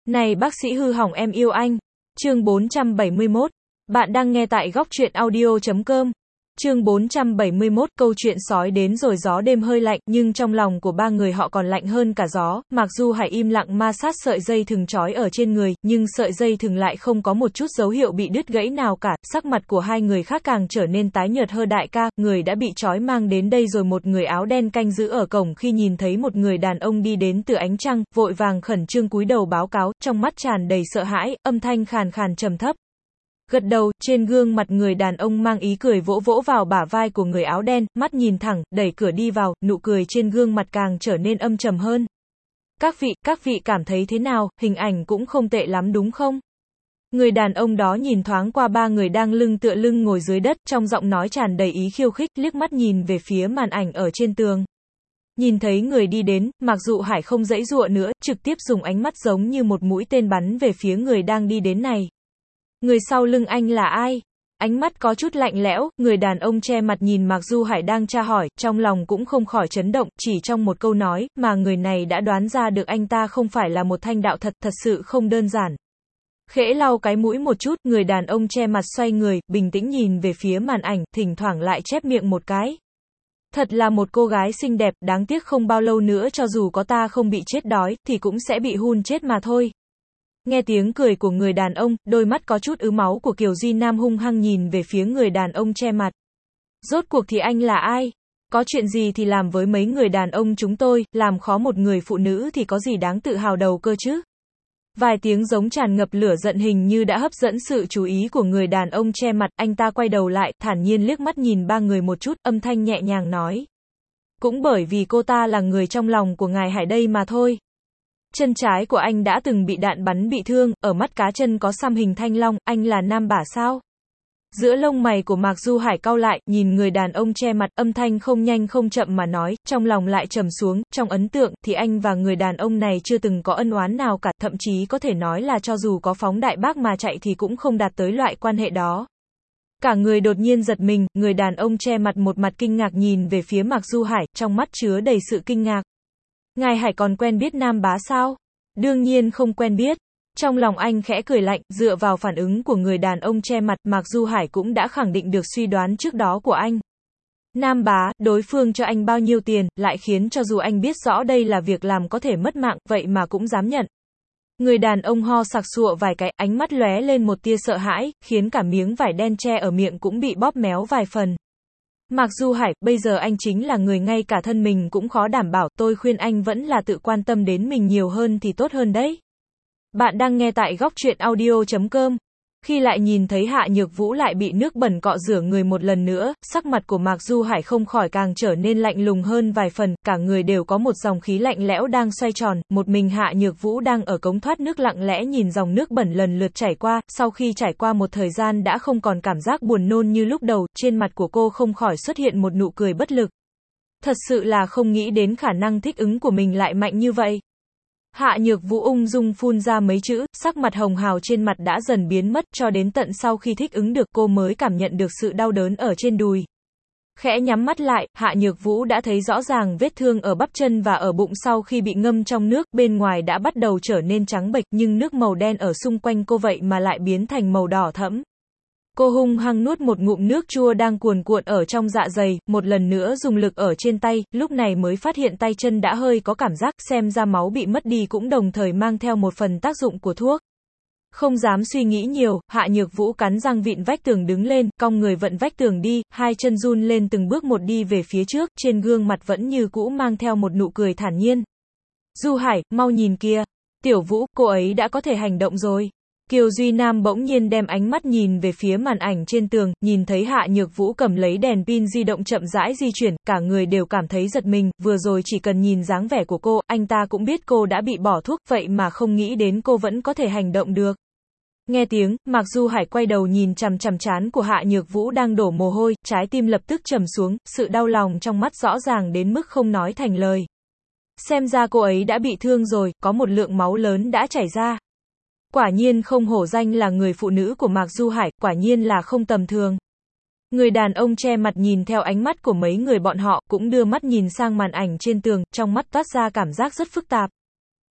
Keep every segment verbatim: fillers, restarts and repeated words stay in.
Này bác sĩ hư hỏng em yêu anh. Chương bốn trăm bảy mươi mốt. Bạn đang nghe tại góc truyện audio chấm com. Chương bốn trăm bảy mươi mốt, câu chuyện sói đến rồi gió đêm hơi lạnh, nhưng trong lòng của ba người họ còn lạnh hơn cả gió. Mạc Du Hải im lặng ma sát sợi dây thừng trói ở trên người, nhưng sợi dây thừng lại không có một chút dấu hiệu bị đứt gãy nào cả. Sắc mặt của hai người khác càng trở nên tái nhợt hơn. Đại ca, người đã bị trói mang đến đây rồi. Một người áo đen canh giữ ở cổng khi nhìn thấy một người đàn ông đi đến từ ánh trăng, vội vàng khẩn trương cúi đầu báo cáo, trong mắt tràn đầy sợ hãi, âm thanh khàn khàn trầm thấp. Gật đầu, trên gương mặt người đàn ông mang ý cười vỗ vỗ vào bả vai của người áo đen, mắt nhìn thẳng, đẩy cửa đi vào, nụ cười trên gương mặt càng trở nên âm trầm hơn. Các vị, các vị cảm thấy thế nào, hình ảnh cũng không tệ lắm đúng không? Người đàn ông đó nhìn thoáng qua ba người đang lưng tựa lưng ngồi dưới đất, trong giọng nói tràn đầy ý khiêu khích, liếc mắt nhìn về phía màn ảnh ở trên tường. Nhìn thấy người đi đến, Mạc Du Hải không giãy giụa nữa, trực tiếp dùng ánh mắt giống như một mũi tên bắn về phía người đang đi đến này. Người sau lưng anh là ai? Ánh mắt có chút lạnh lẽo, người đàn ông che mặt nhìn Mạc Du Hải đang tra hỏi, trong lòng cũng không khỏi chấn động, chỉ trong một câu nói, mà người này đã đoán ra được anh ta không phải là một thanh đạo thật, thật sự không đơn giản. Khẽ lau cái mũi một chút, người đàn ông che mặt xoay người, bình tĩnh nhìn về phía màn ảnh, thỉnh thoảng lại chép miệng một cái. Thật là một cô gái xinh đẹp, đáng tiếc không bao lâu nữa cho dù có ta không bị chết đói, thì cũng sẽ bị hun chết mà thôi. Nghe tiếng cười của người đàn ông, đôi mắt có chút ứ máu của Kiều Duy Nam hung hăng nhìn về phía người đàn ông che mặt. Rốt cuộc thì anh là ai? Có chuyện gì thì làm với mấy người đàn ông chúng tôi, làm khó một người phụ nữ thì có gì đáng tự hào đầu cơ chứ? Vài tiếng giống tràn ngập lửa giận hình như đã hấp dẫn sự chú ý của người đàn ông che mặt, anh ta quay đầu lại, thản nhiên liếc mắt nhìn ba người một chút, âm thanh nhẹ nhàng nói. Cũng bởi vì cô ta là người trong lòng của ngài Hải đây mà thôi. Chân trái của anh đã từng bị đạn bắn bị thương, ở mắt cá chân có xăm hình thanh long, anh là nam bả sao? Giữa lông mày của Mạc Du Hải cau lại, nhìn người đàn ông che mặt, âm thanh không nhanh không chậm mà nói, trong lòng lại trầm xuống, trong ấn tượng, thì anh và người đàn ông này chưa từng có ân oán nào cả, thậm chí có thể nói là cho dù có phóng đại bác mà chạy thì cũng không đạt tới loại quan hệ đó. Cả người đột nhiên giật mình, người đàn ông che mặt một mặt kinh ngạc nhìn về phía Mạc Du Hải, trong mắt chứa đầy sự kinh ngạc. Ngài Hải còn quen biết nam bá sao? Đương nhiên không quen biết. Trong lòng anh khẽ cười lạnh, dựa vào phản ứng của người đàn ông che mặt, Mạc Du Hải cũng đã khẳng định được suy đoán trước đó của anh. Nam bá, đối phương cho anh bao nhiêu tiền, lại khiến cho dù anh biết rõ đây là việc làm có thể mất mạng, vậy mà cũng dám nhận. Người đàn ông ho sặc sụa vài cái, ánh mắt lóe lên một tia sợ hãi, khiến cả miếng vải đen che ở miệng cũng bị bóp méo vài phần. Mạc Du Hải, bây giờ anh chính là người ngay cả thân mình cũng khó đảm bảo, tôi khuyên anh vẫn là tự quan tâm đến mình nhiều hơn thì tốt hơn đấy. Bạn đang nghe tại góc truyện audio chấm com. Khi lại nhìn thấy Hạ Nhược Vũ lại bị nước bẩn cọ rửa người một lần nữa, sắc mặt của Mạc Du Hải không khỏi càng trở nên lạnh lùng hơn vài phần, cả người đều có một dòng khí lạnh lẽo đang xoay tròn, một mình Hạ Nhược Vũ đang ở cống thoát nước lặng lẽ nhìn dòng nước bẩn lần lượt chảy qua, sau khi trải qua một thời gian đã không còn cảm giác buồn nôn như lúc đầu, trên mặt của cô không khỏi xuất hiện một nụ cười bất lực. Thật sự là không nghĩ đến khả năng thích ứng của mình lại mạnh như vậy. Hạ Nhược Vũ ung dung phun ra mấy chữ, sắc mặt hồng hào trên mặt đã dần biến mất, cho đến tận sau khi thích ứng được cô mới cảm nhận được sự đau đớn ở trên đùi. Khẽ nhắm mắt lại, Hạ Nhược Vũ đã thấy rõ ràng vết thương ở bắp chân và ở bụng sau khi bị ngâm trong nước, bên ngoài đã bắt đầu trở nên trắng bệch, nhưng nước màu đen ở xung quanh cô vậy mà lại biến thành màu đỏ thẫm. Cô hung hăng nuốt một ngụm nước chua đang cuồn cuộn ở trong dạ dày, một lần nữa dùng lực ở trên tay, lúc này mới phát hiện tay chân đã hơi có cảm giác, xem ra máu bị mất đi cũng đồng thời mang theo một phần tác dụng của thuốc. Không dám suy nghĩ nhiều, Hạ Nhược Vũ cắn răng vịn vách tường đứng lên, cong người vận vách tường đi, hai chân run lên từng bước một đi về phía trước, trên gương mặt vẫn như cũ mang theo một nụ cười thản nhiên. Du Hải, mau nhìn kìa. Tiểu Vũ, cô ấy đã có thể hành động rồi. Kiều Duy Nam bỗng nhiên đem ánh mắt nhìn về phía màn ảnh trên tường, nhìn thấy Hạ Nhược Vũ cầm lấy đèn pin di động chậm rãi di chuyển, cả người đều cảm thấy giật mình, vừa rồi chỉ cần nhìn dáng vẻ của cô, anh ta cũng biết cô đã bị bỏ thuốc, vậy mà không nghĩ đến cô vẫn có thể hành động được. Nghe tiếng, Mạc Du Hải quay đầu nhìn chằm chằm trán của Hạ Nhược Vũ đang đổ mồ hôi, trái tim lập tức trầm xuống, sự đau lòng trong mắt rõ ràng đến mức không nói thành lời. Xem ra cô ấy đã bị thương rồi, có một lượng máu lớn đã chảy ra. Quả nhiên không hổ danh là người phụ nữ của Mạc Du Hải, quả nhiên là không tầm thường. Người đàn ông che mặt nhìn theo ánh mắt của mấy người bọn họ, cũng đưa mắt nhìn sang màn ảnh trên tường, trong mắt toát ra cảm giác rất phức tạp.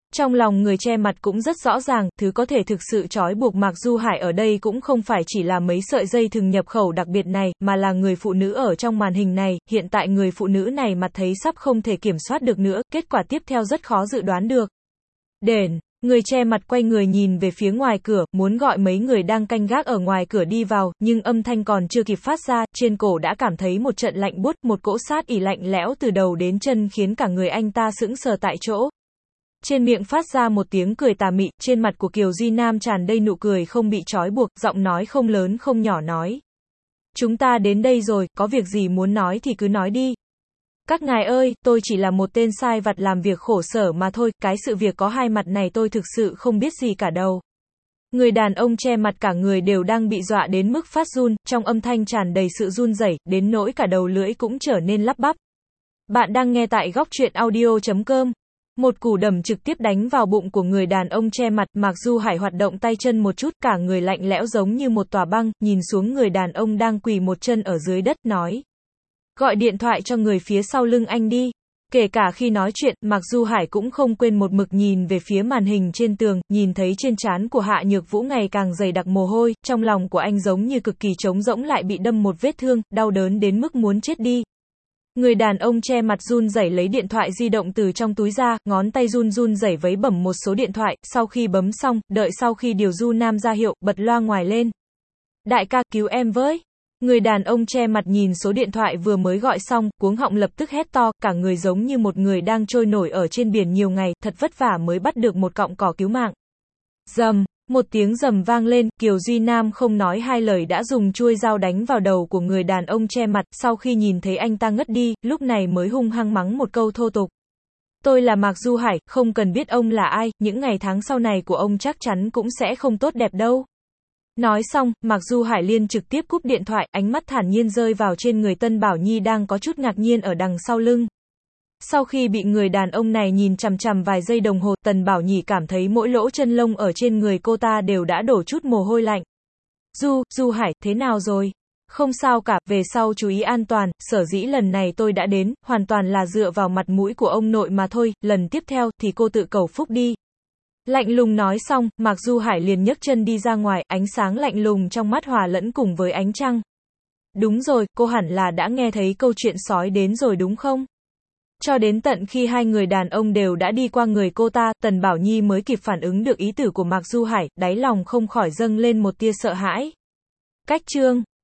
Trong lòng người che mặt cũng rất rõ ràng, thứ có thể thực sự trói buộc Mạc Du Hải ở đây cũng không phải chỉ là mấy sợi dây thừng nhập khẩu đặc biệt này, mà là người phụ nữ ở trong màn hình này. Hiện tại người phụ nữ này mặt thấy sắp không thể kiểm soát được nữa, kết quả tiếp theo rất khó dự đoán được. Đền, người che mặt quay người nhìn về phía ngoài cửa, muốn gọi mấy người đang canh gác ở ngoài cửa đi vào, nhưng âm thanh còn chưa kịp phát ra, trên cổ đã cảm thấy một trận lạnh buốt, một cỗ sát ỉ lạnh lẽo từ đầu đến chân khiến cả người anh ta sững sờ tại chỗ. Trên miệng phát ra một tiếng cười tà mị, trên mặt của Kiều Duy Nam tràn đầy nụ cười không bị trói buộc, giọng nói không lớn không nhỏ nói. Chúng ta đến đây rồi, có việc gì muốn nói thì cứ nói đi. Các ngài ơi, tôi chỉ là một tên sai vặt làm việc khổ sở mà thôi, cái sự việc có hai mặt này tôi thực sự không biết gì cả đâu. Người đàn ông che mặt cả người đều đang bị dọa đến mức phát run, trong âm thanh tràn đầy sự run rẩy, đến nỗi cả đầu lưỡi cũng trở nên lắp bắp. Bạn đang nghe tại góc truyện audio chấm com. Một cú đấm trực tiếp đánh vào bụng của người đàn ông che mặt, Mạc Du Hải hoạt động tay chân một chút, cả người lạnh lẽo giống như một tòa băng, nhìn xuống người đàn ông đang quỳ một chân ở dưới đất nói. Gọi điện thoại cho người phía sau lưng anh đi. Kể cả khi nói chuyện, Mạc Du Hải cũng không quên một mực nhìn về phía màn hình trên tường, nhìn thấy trên trán của Hạ Nhược Vũ ngày càng dày đặc mồ hôi, trong lòng của anh giống như cực kỳ trống rỗng lại bị đâm một vết thương, đau đớn đến mức muốn chết đi. Người đàn ông che mặt run rẩy lấy điện thoại di động từ trong túi ra, ngón tay run run rẩy vấy bấm một số điện thoại, sau khi bấm xong, đợi sau khi điều Du Nam ra hiệu, bật loa ngoài lên. Đại ca, cứu em với. Người đàn ông che mặt nhìn số điện thoại vừa mới gọi xong, cuống họng lập tức hét to, cả người giống như một người đang trôi nổi ở trên biển nhiều ngày, thật vất vả mới bắt được một cọng cỏ cứu mạng. Rầm, một tiếng rầm vang lên, Kiều Duy Nam không nói hai lời đã dùng chuôi dao đánh vào đầu của người đàn ông che mặt, sau khi nhìn thấy anh ta ngất đi, lúc này mới hung hăng mắng một câu thô tục. Tôi là Mạc Du Hải, không cần biết ông là ai, những ngày tháng sau này của ông chắc chắn cũng sẽ không tốt đẹp đâu. Nói xong, Mạc Du Hải liền trực tiếp cúp điện thoại, ánh mắt thản nhiên rơi vào trên người Tân Bảo Nhi đang có chút ngạc nhiên ở đằng sau lưng. Sau khi bị người đàn ông này nhìn chằm chằm vài giây đồng hồ, Tần Bảo Nhi cảm thấy mỗi lỗ chân lông ở trên người cô ta đều đã đổ chút mồ hôi lạnh. Du, Du Hải, thế nào rồi? Không sao cả, về sau chú ý an toàn, sở dĩ lần này tôi đã đến, hoàn toàn là dựa vào mặt mũi của ông nội mà thôi, lần tiếp theo, thì cô tự cầu phúc đi. Lạnh lùng nói xong, Mạc Du Hải liền nhấc chân đi ra ngoài, ánh sáng lạnh lùng trong mắt hòa lẫn cùng với ánh trăng. Đúng rồi, cô hẳn là đã nghe thấy câu chuyện sói đến rồi đúng không? Cho đến tận khi hai người đàn ông đều đã đi qua người cô ta, Tần Bảo Nhi mới kịp phản ứng được ý tử của Mạc Du Hải, đáy lòng không khỏi dâng lên một tia sợ hãi. Cách chương